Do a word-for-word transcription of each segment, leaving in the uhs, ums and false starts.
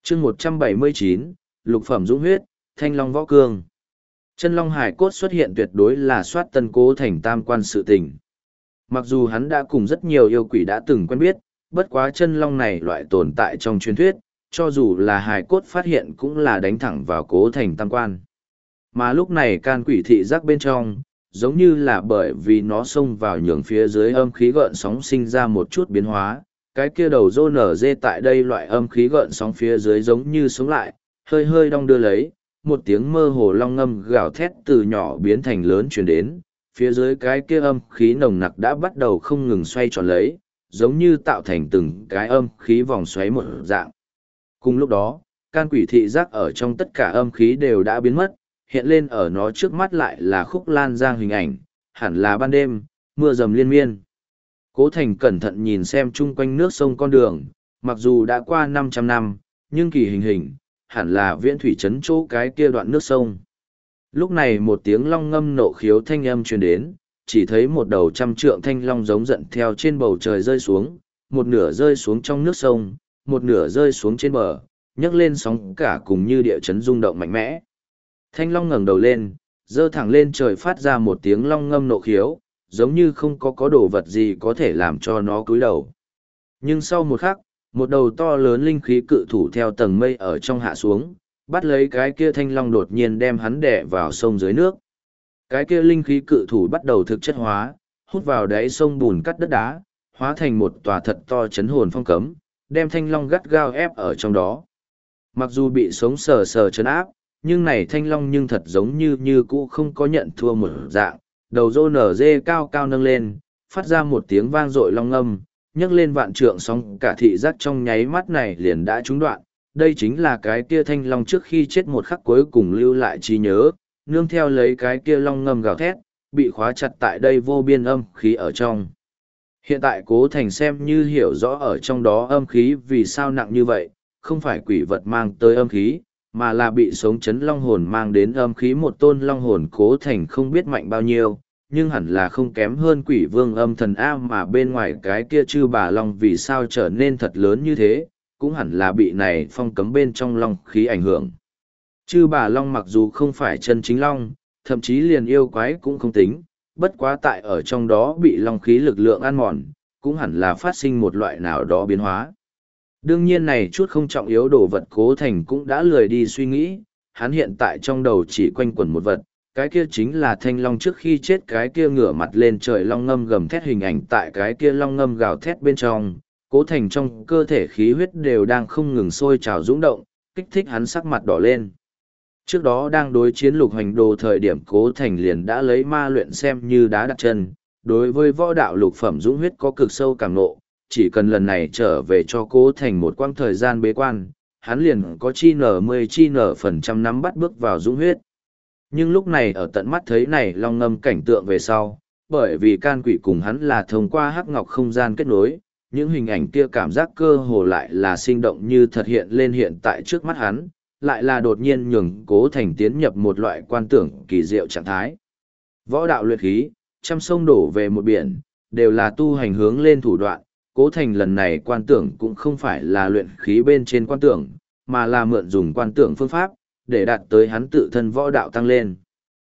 chương một trăm bảy mươi chín, lục phẩm dũng huyết, thanh long võ cương. Chân long hải cốt xuất hiện tuyệt đối là soát tân cố thành tam quan sự tình. Mặc dù hắn đã cùng rất nhiều yêu quỷ đã từng quen biết, bất quá chân long này loại tồn tại trong truyền thuyết, cho dù là hải cốt phát hiện cũng là đánh thẳng vào cố thành tam quan. Mà lúc này can quỷ thị giác bên trong, giống như là bởi vì nó xông vào nhường phía dưới âm khí gợn sóng sinh ra một chút biến hóa, cái kia đầu rô nở dê tại đây loại âm khí gợn sóng phía dưới giống như sống lại, hơi hơi đong đưa lấy, một tiếng mơ hồ long ngâm gào thét từ nhỏ biến thành lớn truyền đến, phía dưới cái kia âm khí nồng nặc đã bắt đầu không ngừng xoay tròn lấy, giống như tạo thành từng cái âm khí vòng xoáy một dạng. Cùng lúc đó, can quỷ thị giác ở trong tất cả âm khí đều đã biến mất, hiện lên ở nó trước mắt lại là khúc lan giang hình ảnh, hẳn là ban đêm, mưa rầm liên miên. Cố Thành cẩn thận nhìn xem chung quanh nước sông con đường, mặc dù đã qua năm trăm năm, nhưng kỳ hình hình, hẳn là viễn thủy trấn chỗ cái kia đoạn nước sông. Lúc này một tiếng long ngâm nộ khiếu thanh âm truyền đến, chỉ thấy một đầu trăm trượng thanh long giống giận theo trên bầu trời rơi xuống, một nửa rơi xuống trong nước sông, một nửa rơi xuống trên bờ, nhấc lên sóng cả cùng như địa chấn rung động mạnh mẽ. Thanh long ngẩng đầu lên, giơ thẳng lên trời phát ra một tiếng long ngâm nộ khiếu, giống như không có có đồ vật gì có thể làm cho nó cúi đầu. Nhưng sau một khắc, một đầu to lớn linh khí cự thủ theo tầng mây ở trong hạ xuống, bắt lấy cái kia thanh long đột nhiên đem hắn đè vào sông dưới nước. Cái kia linh khí cự thủ bắt đầu thực chất hóa, hút vào đáy sông bùn cắt đất đá, hóa thành một tòa thật to chấn hồn phong cấm, đem thanh long gắt gao ép ở trong đó. Mặc dù bị sống sờ sờ chấn áp, nhưng này thanh long nhưng thật giống như như cũ không có nhận thua một dạng, đầu rô nở dê cao cao nâng lên, phát ra một tiếng vang dội long ngâm, nhấc lên vạn trượng sóng cả thị giác trong nháy mắt này liền đã trúng đoạn. Đây chính là cái kia thanh long trước khi chết một khắc cuối cùng lưu lại trí nhớ, nương theo lấy cái kia long ngâm gào thét, bị khóa chặt tại đây vô biên âm khí ở trong. Hiện tại Cố Thành xem như hiểu rõ ở trong đó âm khí vì sao nặng như vậy, không phải quỷ vật mang tới âm khí, mà là bị sống chấn long hồn mang đến âm khí. Một tôn long hồn Cố Thành không biết mạnh bao nhiêu, nhưng hẳn là không kém hơn quỷ vương âm thần A, mà bên ngoài cái kia chư bà long vì sao trở nên thật lớn như thế, cũng hẳn là bị này phong cấm bên trong long khí ảnh hưởng. Chư bà long mặc dù không phải chân chính long, thậm chí liền yêu quái cũng không tính, bất quá tại ở trong đó bị long khí lực lượng ăn mòn, cũng hẳn là phát sinh một loại nào đó biến hóa. Đương nhiên này chút không trọng yếu đồ vật Cố Thành cũng đã lười đi suy nghĩ, hắn hiện tại trong đầu chỉ quanh quẩn một vật, cái kia chính là thanh long trước khi chết cái kia ngửa mặt lên trời long ngâm gầm thét hình ảnh. Tại cái kia long ngâm gào thét bên trong, Cố Thành trong cơ thể khí huyết đều đang không ngừng sôi trào dũng động, kích thích hắn sắc mặt đỏ lên. Trước đó đang đối chiến lục hành đồ thời điểm Cố Thành liền đã lấy ma luyện xem như đá đặt chân, đối với võ đạo lục phẩm dũng huyết có cực sâu cảm nộ, chỉ cần lần này trở về cho Cố Thành một quãng thời gian bế quan, hắn liền có chi nở mười chi nở phần trăm nắm bắt bước vào dũng huyết. Nhưng lúc này ở tận mắt thấy này long ngâm cảnh tượng về sau, bởi vì can quỷ cùng hắn là thông qua hắc ngọc không gian kết nối, những hình ảnh kia cảm giác cơ hồ lại là sinh động như thật hiện lên hiện tại trước mắt hắn, lại là đột nhiên nhường Cố Thành tiến nhập một loại quan tưởng kỳ diệu trạng thái. Võ đạo luyện khí, trăm sông đổ về một biển, đều là tu hành hướng lên thủ đoạn. Cố Thành lần này quan tưởng cũng không phải là luyện khí bên trên quan tưởng, mà là mượn dùng quan tưởng phương pháp, để đạt tới hắn tự thân võ đạo tăng lên.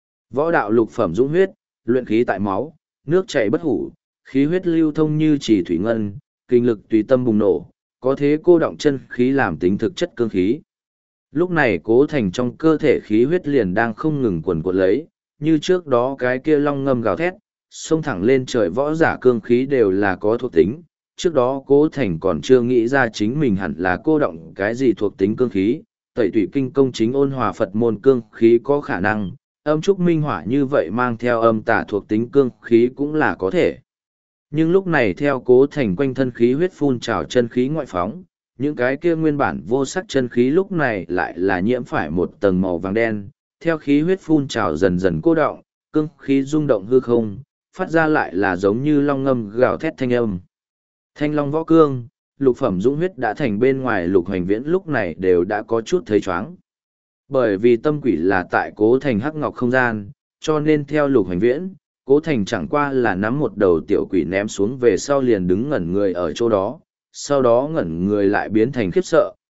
Võ đạo lục phẩm dũng huyết, luyện khí tại máu, nước chảy bất hủ, khí huyết lưu thông như chỉ thủy ngân, kinh lực tùy tâm bùng nổ, có thế cô động chân khí làm tính thực chất cương khí. Lúc này Cố Thành trong cơ thể khí huyết liền đang không ngừng quần cuộn lấy, như trước đó cái kia long ngâm gào thét, xông thẳng lên trời võ giả cương khí đều là có thuộc tính. Trước đó Cố Thành còn chưa nghĩ ra chính mình hẳn là cô động cái gì thuộc tính cương khí, tẩy tủy kinh công chính ôn hòa Phật môn cương khí có khả năng, âm trúc minh hỏa như vậy mang theo âm tả thuộc tính cương khí cũng là có thể. Nhưng lúc này theo Cố Thành quanh thân khí huyết phun trào chân khí ngoại phóng, những cái kia nguyên bản vô sắc chân khí lúc này lại là nhiễm phải một tầng màu vàng đen, theo khí huyết phun trào dần dần cô động, cương khí rung động hư không, phát ra lại là giống như long ngâm gào thét thanh âm. Thanh long võ cương, lục phẩm dũng huyết đã thành bên ngoài lục hành viễn lúc này đều đã có chút thấy chóng. Bởi vì tâm quỷ là tại Cố Thành hắc ngọc không gian, cho nên theo lục hành viễn, Cố Thành chẳng qua là nắm một đầu tiểu quỷ ném xuống về sau liền đứng ngẩn người ở chỗ đó, sau đó ngẩn người lại biến thành khiếp sợ,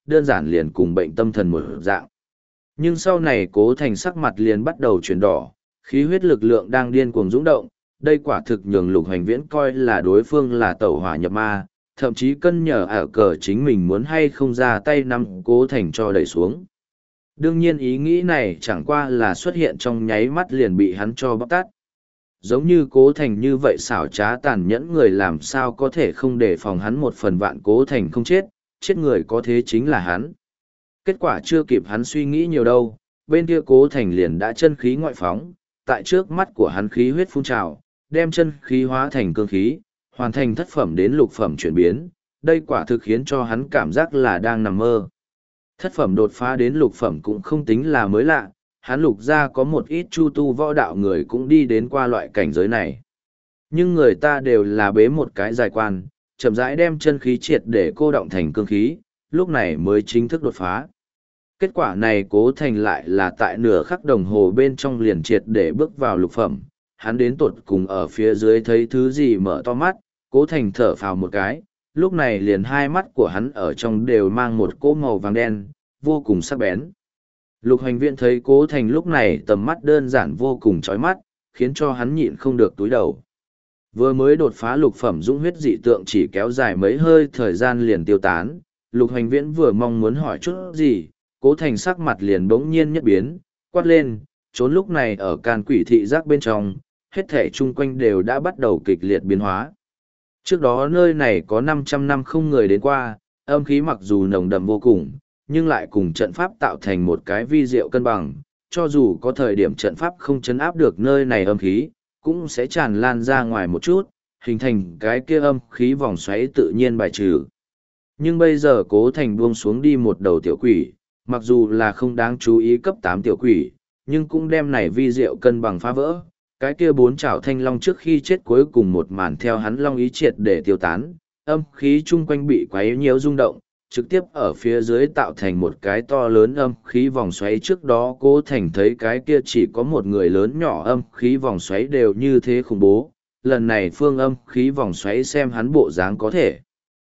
đơn giản liền cùng bệnh tâm thần một dạng. Nhưng sau này Cố Thành sắc mặt liền bắt đầu chuyển đỏ, khí huyết lực lượng đang điên cuồng dũng động, đây quả thực nhường Lục Hoành Viễn coi là đối phương là tẩu hỏa nhập ma, thậm chí cân nhở ở cờ chính mình muốn hay không ra tay nắm Cố Thành cho đẩy xuống. Đương nhiên ý nghĩ này chẳng qua là xuất hiện trong nháy mắt liền bị hắn cho bóc tát. Giống như Cố Thành như vậy xảo trá tàn nhẫn người làm sao có thể không đề phòng hắn một phần vạn Cố Thành không chết, chết người có thế chính là hắn. Kết quả chưa kịp hắn suy nghĩ nhiều đâu, bên kia Cố Thành liền đã chân khí ngoại phóng, tại trước mắt của hắn khí huyết phun trào, đem chân khí hóa thành cương khí, hoàn thành thất phẩm đến lục phẩm chuyển biến, đây quả thực khiến cho hắn cảm giác là đang nằm mơ. Thất phẩm đột phá đến lục phẩm cũng không tính là mới lạ, hắn lục ra có một ít chu tu võ đạo người cũng đi đến qua loại cảnh giới này. Nhưng người ta đều là bế một cái dài quan, chậm rãi đem chân khí triệt để cô động thành cương khí, lúc này mới chính thức đột phá. Kết quả này Cố Thành lại là tại nửa khắc đồng hồ bên trong liền triệt để bước vào lục phẩm, hắn đến tột cùng ở phía dưới thấy thứ gì mở to mắt, Cố Thành thở phào một cái, lúc này liền hai mắt của hắn ở trong đều mang một cỗ màu vàng đen, vô cùng sắc bén. Lục Hoành Viễn thấy Cố Thành lúc này tầm mắt đơn giản vô cùng chói mắt, khiến cho hắn nhịn không được túi đầu. Vừa mới đột phá lục phẩm dũng huyết dị tượng chỉ kéo dài mấy hơi thời gian liền tiêu tán, Lục Hoành Viễn vừa mong muốn hỏi chút gì, Cố Thành sắc mặt liền bỗng nhiên nhất biến, quát lên, trốn lúc này ở can quỷ thị giác bên trong, hết thể chung quanh đều đã bắt đầu kịch liệt biến hóa. Trước đó nơi này có năm trăm năm không người đến qua, âm khí mặc dù nồng đậm vô cùng, nhưng lại cùng trận pháp tạo thành một cái vi diệu cân bằng, cho dù có thời điểm trận pháp không chấn áp được nơi này âm khí, cũng sẽ tràn lan ra ngoài một chút, hình thành cái kia âm khí vòng xoáy tự nhiên bài trừ. Nhưng bây giờ Cố Thành buông xuống đi một đầu tiểu quỷ, mặc dù là không đáng chú ý cấp tám tiểu quỷ, nhưng cũng đem này vi diệu cân bằng phá vỡ. Cái kia bốn chảo thanh long trước khi chết cuối cùng một màn theo hắn long ý triệt để tiêu tán, âm khí chung quanh bị quấy nhiễu rung động, trực tiếp ở phía dưới tạo thành một cái to lớn âm khí vòng xoáy. Trước đó Cố Thành thấy cái kia chỉ có một người lớn nhỏ âm khí vòng xoáy đều như thế khủng bố, lần này phương âm khí vòng xoáy xem hắn bộ dáng có thể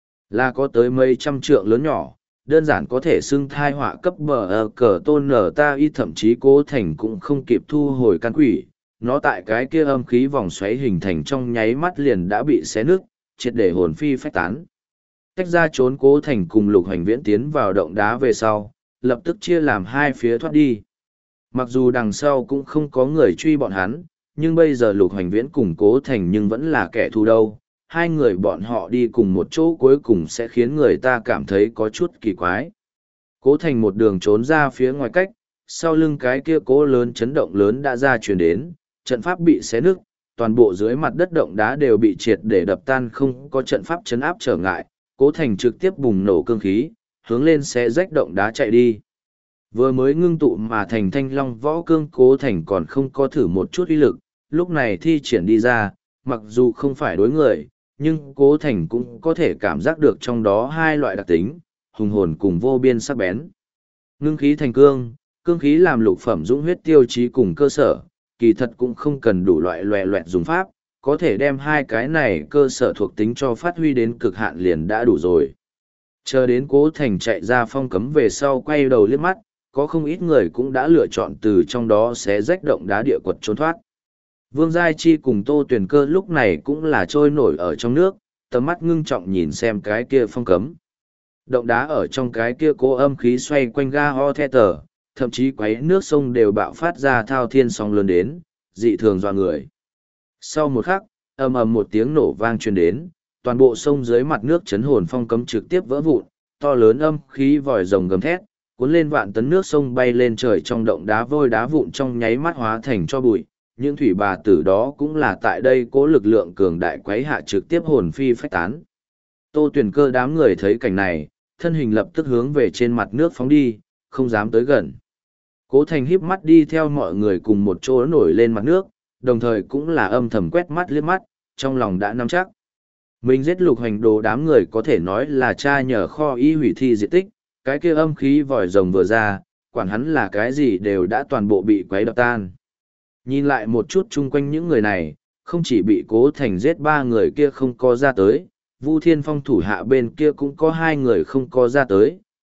là có tới mấy trăm trượng lớn nhỏ, đơn giản có thể xưng thai họa cấp bờ ở cờ tôn nở ta y, thậm chí Cố Thành cũng không kịp thu hồi căn quỷ, nó tại cái kia âm khí vòng xoáy hình thành trong nháy mắt liền đã bị xé nứt, triệt để hồn phi phách tán. Tách ra trốn Cố Thành cùng Lục Hoành Viễn tiến vào động đá về sau, lập tức chia làm hai phía thoát đi. Mặc dù đằng sau cũng không có người truy bọn hắn, nhưng bây giờ Lục Hoành Viễn cùng Cố Thành nhưng vẫn là kẻ thù đâu. Hai người bọn họ đi cùng một chỗ cuối cùng sẽ khiến người ta cảm thấy có chút kỳ quái. Cố Thành một đường trốn ra phía ngoài cách, sau lưng cái kia cố lớn chấn động lớn đã ra chuyển đến, trận pháp bị xé nứt, toàn bộ dưới mặt đất động đá đều bị triệt để đập tan, không có trận pháp chấn áp trở ngại. Cố Thành trực tiếp bùng nổ cương khí, hướng lên xé rách động đá chạy đi. Vừa mới ngưng tụ mà thành thanh long võ cương Cố Thành còn không có thử một chút uy lực, lúc này thi triển đi ra, mặc dù không phải đối người, nhưng Cố Thành cũng có thể cảm giác được trong đó hai loại đặc tính, hùng hồn cùng vô biên sắc bén. Ngưng khí thành cương, cương khí làm lục phẩm dũng huyết tiêu chí cùng cơ sở, kỳ thật cũng không cần đủ loại loẹ loẹt dùng pháp, có thể đem hai cái này cơ sở thuộc tính cho phát huy đến cực hạn liền đã đủ rồi. Chờ đến Cố Thành chạy ra phong cấm về sau quay đầu liếc mắt, có không ít người cũng đã lựa chọn từ trong đó xé rách động đá địa quật trốn thoát. Vương Giai Chi cùng Tô Tuyền Cơ lúc này cũng là trôi nổi ở trong nước, tầm mắt ngưng trọng nhìn xem cái kia phong cấm. Động đá ở trong cái kia cố âm khí xoay quanh ga ho the tờ, thậm chí quấy nước sông đều bạo phát ra thao thiên sóng lớn đến, dị thường dọa người. Sau một khắc, ầm ầm một tiếng nổ vang truyền đến, toàn bộ sông dưới mặt nước chấn hồn phong cấm trực tiếp vỡ vụn, to lớn âm khí vòi rồng gầm thét, cuốn lên vạn tấn nước sông bay lên trời, trong động đá vôi đá vụn trong nháy mắt hóa thành cho bụi. Những thủy bà tử đó cũng là tại đây cố lực lượng cường đại quấy hạ trực tiếp hồn phi phách tán. Tô Tuyền Cơ đám người thấy cảnh này, thân hình lập tức hướng về trên mặt nước phóng đi, không dám tới gần. Cố Thành híp mắt đi theo mọi người cùng một chỗ nổi lên mặt nước, đồng thời cũng là âm thầm quét mắt liếc mắt, trong lòng đã nắm chắc. Mình giết Lục Hoành Đồ đám người có thể nói là cha nhờ kho y hủy thi diệt tích, cái kia âm khí vòi rồng vừa ra, quản hắn là cái gì đều đã toàn bộ bị quấy đập tan. Nhìn lại một chút chung quanh những người này, không chỉ bị Cố Thành giết ba người kia không có ra tới, Vu Thiên Phong thủ hạ bên kia cũng có hai người không có ra tới,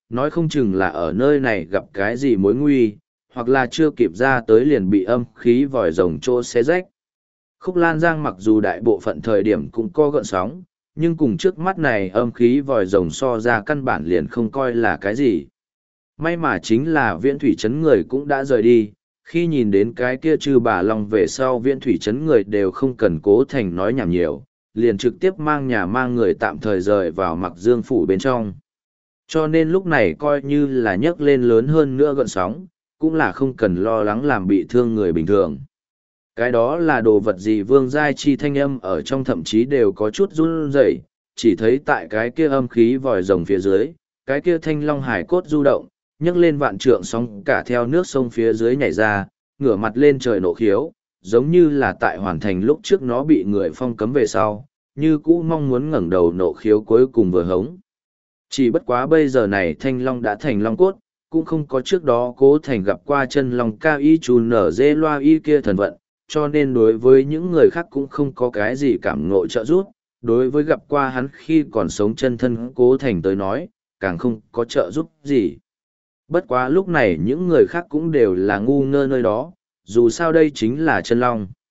nói không chừng là ở nơi này gặp cái gì mối nguy, hoặc là chưa kịp ra tới liền bị âm khí vòi rồng trô xé rách. Khúc Lan Giang mặc dù đại bộ phận thời điểm cũng có gợn sóng, nhưng cùng trước mắt này âm khí vòi rồng so ra căn bản liền không coi là cái gì. May mà chính là viễn thủy trấn người cũng đã rời đi, khi nhìn đến cái kia chư bà long về sau viễn thủy trấn người đều không cần cố thành nói nhảm nhiều, liền trực tiếp mang nhà mang người tạm thời rời vào mặc dương phủ bên trong. Cho nên lúc này coi như là nhấc lên lớn hơn nữa gợn sóng, cũng là không cần lo lắng làm bị thương người bình thường. Cái đó là đồ vật gì Vương Giai Chi thanh âm ở trong thậm chí đều có chút run rẩy, chỉ thấy tại cái kia âm khí vòi rồng phía dưới, cái kia thanh long hải cốt du động, nhấc lên vạn trượng sóng cả theo nước sông phía dưới nhảy ra, ngửa mặt lên trời nộ khiếu, giống như là tại hoàn thành lúc trước nó bị người phong cấm về sau, như cũ mong muốn ngẩng đầu nộ khiếu cuối cùng vừa hống. Chỉ bất quá bây giờ này thanh long đã thành long cốt, cũng không có trước đó cố thành gặp qua chân long cao y trù nở dê loa y kia thần vận, cho nên đối với những người khác cũng không có cái gì cảm ngộ trợ giúp, đối với gặp qua hắn khi còn sống chân thân cố thành tới nói, càng không có trợ giúp gì. Bất quá lúc này những người khác cũng đều là ngu ngơ nơi đó, dù sao đây chính là chân long.